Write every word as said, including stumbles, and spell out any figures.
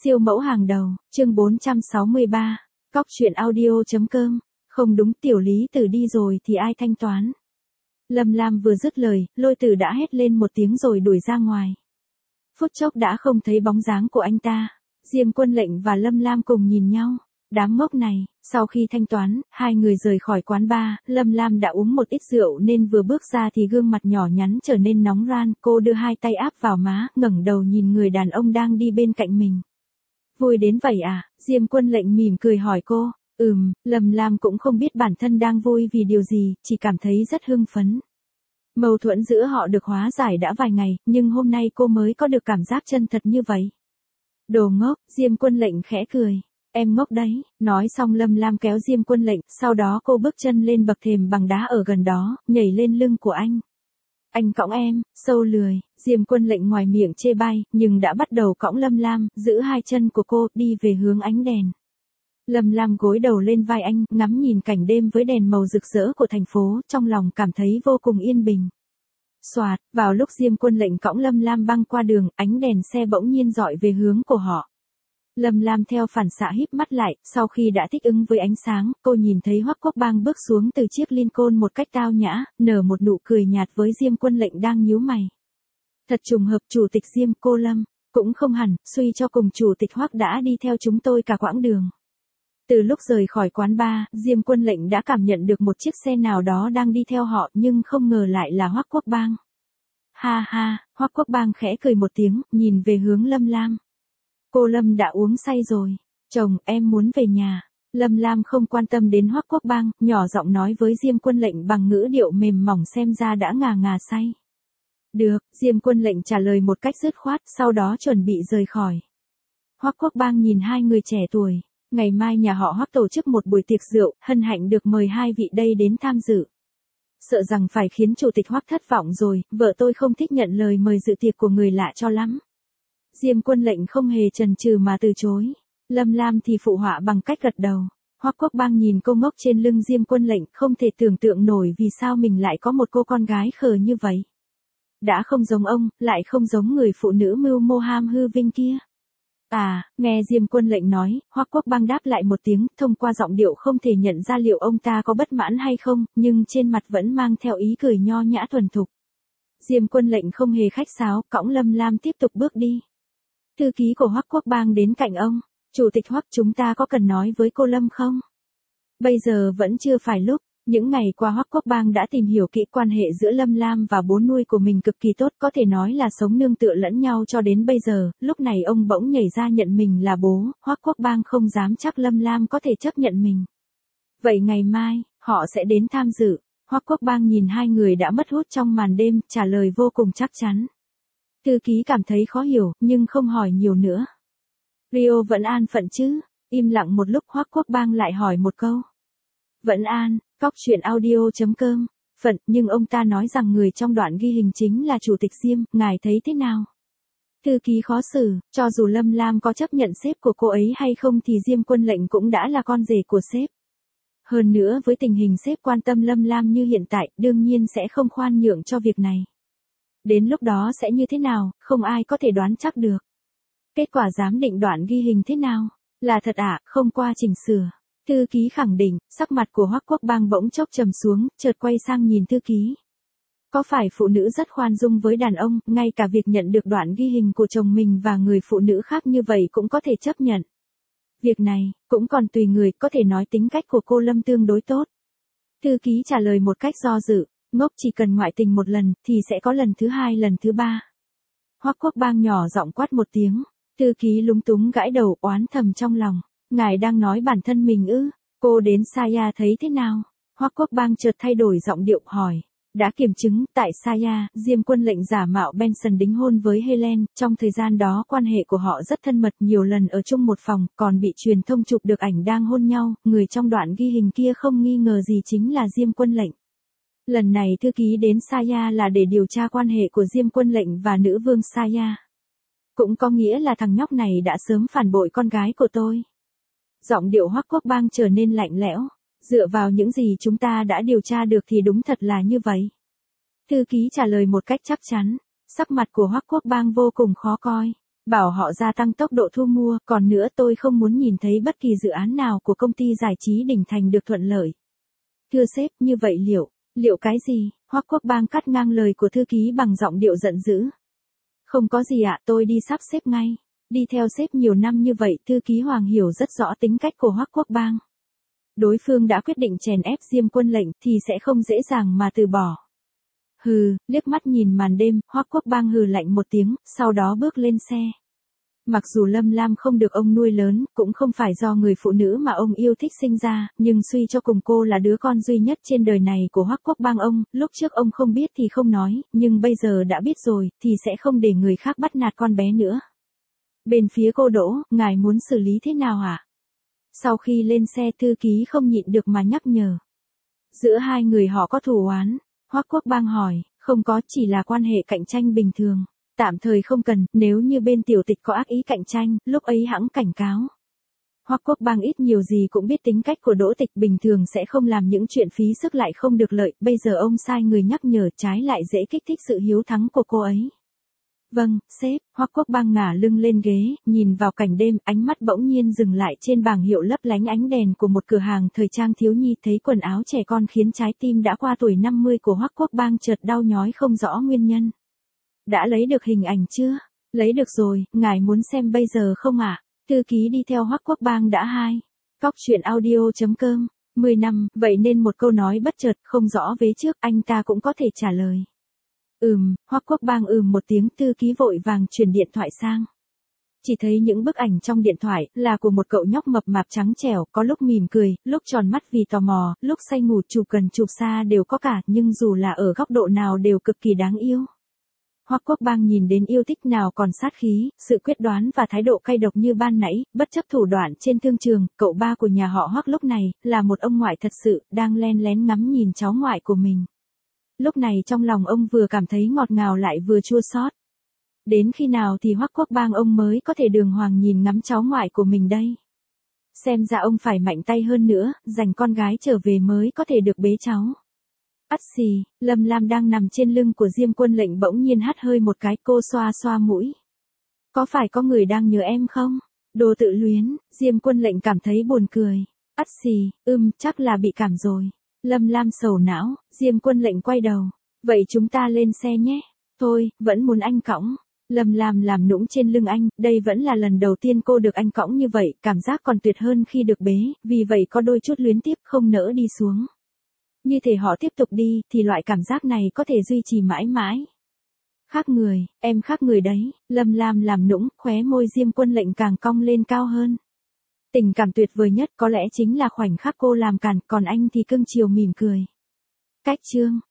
Siêu mẫu hàng đầu, chương bốn trăm sáu mươi ba, cóc truyện audio.com, không đúng tiểu Lý Tử đi rồi thì ai thanh toán. Lâm Lam vừa dứt lời, Lôi Tử đã hét lên một tiếng rồi đuổi ra ngoài. Phút chốc đã không thấy bóng dáng của anh ta, Diêm Quân Lệnh và Lâm Lam cùng nhìn nhau. Đám ngốc này, sau khi thanh toán, hai người rời khỏi quán bar, Lâm Lam đã uống một ít rượu nên vừa bước ra thì gương mặt nhỏ nhắn trở nên nóng ran, cô đưa hai tay áp vào má, ngẩng đầu nhìn người đàn ông đang đi bên cạnh mình. Vui đến vậy à? Diêm Quân Lệnh mỉm cười hỏi cô. Ừm, Lâm Lam cũng không biết bản thân đang vui vì điều gì, chỉ cảm thấy rất hưng phấn. Mâu thuẫn giữa họ được hóa giải đã vài ngày, nhưng hôm nay cô mới có được cảm giác chân thật như vậy. Đồ ngốc, Diêm Quân Lệnh khẽ cười. Em ngốc đấy, nói xong Lâm Lam kéo Diêm Quân Lệnh, sau đó cô bước chân lên bậc thềm bằng đá ở gần đó, nhảy lên lưng của anh. Anh cõng em, sâu lười, Diêm Quân Lệnh ngoài miệng chê bai, nhưng đã bắt đầu cõng Lâm Lam, giữ hai chân của cô, đi về hướng ánh đèn. Lâm Lam gối đầu lên vai anh, ngắm nhìn cảnh đêm với đèn màu rực rỡ của thành phố, trong lòng cảm thấy vô cùng yên bình. Soạt, vào lúc Diêm Quân Lệnh cõng Lâm Lam băng qua đường, ánh đèn xe bỗng nhiên dọi về hướng của họ. Lâm Lam theo phản xạ híp mắt lại, sau khi đã thích ứng với ánh sáng, cô nhìn thấy Hoắc Quốc Bang bước xuống từ chiếc Lincoln một cách tao nhã, nở một nụ cười nhạt với Diêm Quân Lệnh đang nhíu mày. Thật trùng hợp, chủ tịch Diêm, cô Lâm, cũng không hẳn, suy cho cùng chủ tịch Hoắc đã đi theo chúng tôi cả quãng đường. Từ lúc rời khỏi quán bar, Diêm Quân Lệnh đã cảm nhận được một chiếc xe nào đó đang đi theo họ, nhưng không ngờ lại là Hoắc Quốc Bang. Ha ha, Hoắc Quốc Bang khẽ cười một tiếng, nhìn về hướng Lâm Lam. Cô Lâm đã uống say rồi. Chồng, em muốn về nhà. Lâm Lam không quan tâm đến Hoắc Quốc Bang, nhỏ giọng nói với Diêm Quân Lệnh bằng ngữ điệu mềm mỏng xem ra đã ngà ngà say. Được, Diêm Quân Lệnh trả lời một cách dứt khoát, sau đó chuẩn bị rời khỏi. Hoắc Quốc Bang nhìn hai người trẻ tuổi. Ngày mai nhà họ Hoắc tổ chức một buổi tiệc rượu, hân hạnh được mời hai vị đây đến tham dự. Sợ rằng phải khiến chủ tịch Hoắc thất vọng rồi, vợ tôi không thích nhận lời mời dự tiệc của người lạ cho lắm. Diêm Quân Lệnh không hề chần chừ mà từ chối. Lâm Lam thì phụ họa bằng cách gật đầu. Hoắc Quốc Bang nhìn cô ngốc trên lưng Diêm Quân Lệnh, không thể tưởng tượng nổi vì sao mình lại có một cô con gái khờ như vậy. Đã không giống ông, lại không giống người phụ nữ mưu mô ham hư vinh kia. À, nghe Diêm Quân Lệnh nói, Hoắc Quốc Bang đáp lại một tiếng, thông qua giọng điệu không thể nhận ra liệu ông ta có bất mãn hay không, nhưng trên mặt vẫn mang theo ý cười nho nhã thuần thục. Diêm Quân Lệnh không hề khách sáo, cõng Lâm Lam tiếp tục bước đi. Thư ký của Hoắc Quốc Bang đến cạnh ông. Chủ tịch Hoắc, chúng ta có cần nói với cô Lâm không? Bây giờ vẫn chưa phải lúc. Những ngày qua Hoắc Quốc Bang đã tìm hiểu kỹ quan hệ giữa Lâm Lam và bố nuôi của mình cực kỳ tốt, có thể nói là sống nương tựa lẫn nhau cho đến bây giờ. Lúc này ông bỗng nhảy ra nhận mình là bố, Hoắc Quốc Bang không dám chắc Lâm Lam có thể chấp nhận mình. Vậy ngày mai, họ sẽ đến tham dự. Hoắc Quốc Bang nhìn hai người đã mất hút trong màn đêm, trả lời vô cùng chắc chắn. Thư ký cảm thấy khó hiểu, nhưng không hỏi nhiều nữa. Rio vẫn an phận chứ? Im lặng một lúc, Hoắc Quốc Bang lại hỏi một câu. Vẫn an, cóc truyện audio.com, phận, nhưng ông ta nói rằng người trong đoạn ghi hình chính là chủ tịch Diêm, ngài thấy thế nào? Thư ký khó xử, cho dù Lâm Lam có chấp nhận sếp của cô ấy hay không thì Diêm Quân Lệnh cũng đã là con rể của sếp. Hơn nữa với tình hình sếp quan tâm Lâm Lam như hiện tại, đương nhiên sẽ không khoan nhượng cho việc này. Đến lúc đó sẽ như thế nào, không ai có thể đoán chắc được. Kết quả giám định đoạn ghi hình thế nào? Là thật ạ, à, không qua chỉnh sửa. Thư ký khẳng định, sắc mặt của Hoắc Quốc Bang bỗng chốc trầm xuống, chợt quay sang nhìn thư ký. Có phải phụ nữ rất khoan dung với đàn ông, ngay cả việc nhận được đoạn ghi hình của chồng mình và người phụ nữ khác như vậy cũng có thể chấp nhận. Việc này, cũng còn tùy người, có thể nói tính cách của cô Lâm tương đối tốt. Thư ký trả lời một cách do dự. Ngốc, chỉ cần ngoại tình một lần, thì sẽ có lần thứ hai lần thứ ba. Hoắc Quốc Bang nhỏ giọng quát một tiếng. Thư ký lúng túng gãi đầu, oán thầm trong lòng. Ngài đang nói bản thân mình ư? Cô đến Saya thấy thế nào? Hoắc Quốc Bang chợt thay đổi giọng điệu hỏi. Đã kiểm chứng, tại Saya, Diêm Quân Lệnh giả mạo Benson đính hôn với Helen, trong thời gian đó quan hệ của họ rất thân mật, nhiều lần ở chung một phòng, còn bị truyền thông chụp được ảnh đang hôn nhau, người trong đoạn ghi hình kia không nghi ngờ gì chính là Diêm Quân Lệnh. Lần này thư ký đến Saya là để điều tra quan hệ của Diêm Quân Lệnh và nữ vương Saya. Cũng có nghĩa là thằng nhóc này đã sớm phản bội con gái của tôi. Giọng điệu Hoắc Quốc Bang trở nên lạnh lẽo. Dựa vào những gì chúng ta đã điều tra được thì đúng thật là như vậy. Thư ký trả lời một cách chắc chắn. Sắc mặt của Hoắc Quốc Bang vô cùng khó coi. Bảo họ gia tăng tốc độ thu mua, còn nữa tôi không muốn nhìn thấy bất kỳ dự án nào của công ty giải trí đỉnh thành được thuận lợi. Thưa sếp, như vậy liệu, liệu cái gì? Hoắc Quốc Bang cắt ngang lời của thư ký bằng giọng điệu giận dữ. Không có gì ạ, tôi đi sắp xếp ngay. Đi theo sếp nhiều năm như vậy, thư ký Hoàng hiểu rất rõ tính cách của Hoắc Quốc Bang. Đối phương đã quyết định chèn ép Diêm Quân Lệnh thì sẽ không dễ dàng mà từ bỏ. Hừ, liếc mắt nhìn màn đêm, Hoắc Quốc Bang hừ lạnh một tiếng, sau đó bước lên xe. Mặc dù Lâm Lam không được ông nuôi lớn, cũng không phải do người phụ nữ mà ông yêu thích sinh ra, nhưng suy cho cùng cô là đứa con duy nhất trên đời này của Hoắc Quốc Bang ông, lúc trước ông không biết thì không nói, nhưng bây giờ đã biết rồi, thì sẽ không để người khác bắt nạt con bé nữa. Bên phía cô Đỗ, ngài muốn xử lý thế nào hả? Sau khi lên xe thư ký không nhịn được mà nhắc nhở. Giữa hai người họ có thù oán, Hoắc Quốc Bang hỏi, không có, chỉ là quan hệ cạnh tranh bình thường. Tạm thời không cần, nếu như bên tiểu tịch có ác ý cạnh tranh, lúc ấy hẵng cảnh cáo. Hoắc Quốc Bang ít nhiều gì cũng biết tính cách của Đỗ Tịch, bình thường sẽ không làm những chuyện phí sức lại không được lợi, bây giờ ông sai người nhắc nhở, trái lại dễ kích thích sự hiếu thắng của cô ấy. Vâng, sếp. Hoắc Quốc Bang ngả lưng lên ghế, nhìn vào cảnh đêm, ánh mắt bỗng nhiên dừng lại trên bảng hiệu lấp lánh ánh đèn của một cửa hàng thời trang thiếu nhi, thấy quần áo trẻ con khiến trái tim đã qua tuổi năm mươi của Hoắc Quốc Bang chợt đau nhói không rõ nguyên nhân. Đã lấy được hình ảnh chưa? Lấy được rồi, ngài muốn xem bây giờ không ạ? À? Thư ký đi theo Hoắc Quốc Bang đã hai. Cóc truyện audio chấm com, mười năm, vậy nên một câu nói bất chợt, không rõ vế trước, anh ta cũng có thể trả lời. Ừm, Hoắc Quốc Bang ừm một tiếng, thư ký vội vàng chuyển điện thoại sang. Chỉ thấy những bức ảnh trong điện thoại là của một cậu nhóc mập mạp trắng trẻo, có lúc mỉm cười, lúc tròn mắt vì tò mò, lúc say ngủ, chụp gần chụp xa đều có cả, nhưng dù là ở góc độ nào đều cực kỳ đáng yêu. Hoắc Quốc Bang nhìn đến yêu thích nào còn sát khí, sự quyết đoán và thái độ cay độc như ban nãy, bất chấp thủ đoạn trên thương trường, cậu ba của nhà họ Hoắc lúc này, là một ông ngoại thật sự, đang len lén ngắm nhìn cháu ngoại của mình. Lúc này trong lòng ông vừa cảm thấy ngọt ngào lại vừa chua xót. Đến khi nào thì Hoắc Quốc Bang ông mới có thể đường hoàng nhìn ngắm cháu ngoại của mình đây? Xem ra ông phải mạnh tay hơn nữa, dành con gái trở về mới có thể được bế cháu. Ắt xì, Lâm Lam đang nằm trên lưng của Diêm Quân Lệnh bỗng nhiên hắt hơi một cái, cô xoa xoa mũi. Có phải có người đang nhớ em không? Đồ tự luyến, Diêm Quân Lệnh cảm thấy buồn cười. Ắt xì, ưm, chắc là bị cảm rồi. Lâm Lam sầu não, Diêm Quân Lệnh quay đầu. Vậy chúng ta lên xe nhé. Thôi, vẫn muốn anh cõng. Lâm Lam làm nũng trên lưng anh, đây vẫn là lần đầu tiên cô được anh cõng như vậy, cảm giác còn tuyệt hơn khi được bế, vì vậy có đôi chút luyến tiếc không nỡ đi xuống. Như thể họ tiếp tục đi, thì loại cảm giác này có thể duy trì mãi mãi. Khác người, em khác người đấy, Lâm Lam làm nũng, khóe môi Diêm Quân Lệnh càng cong lên cao hơn. Tình cảm tuyệt vời nhất có lẽ chính là khoảnh khắc cô làm cản, còn anh thì cưng chiều mỉm cười. Cách chương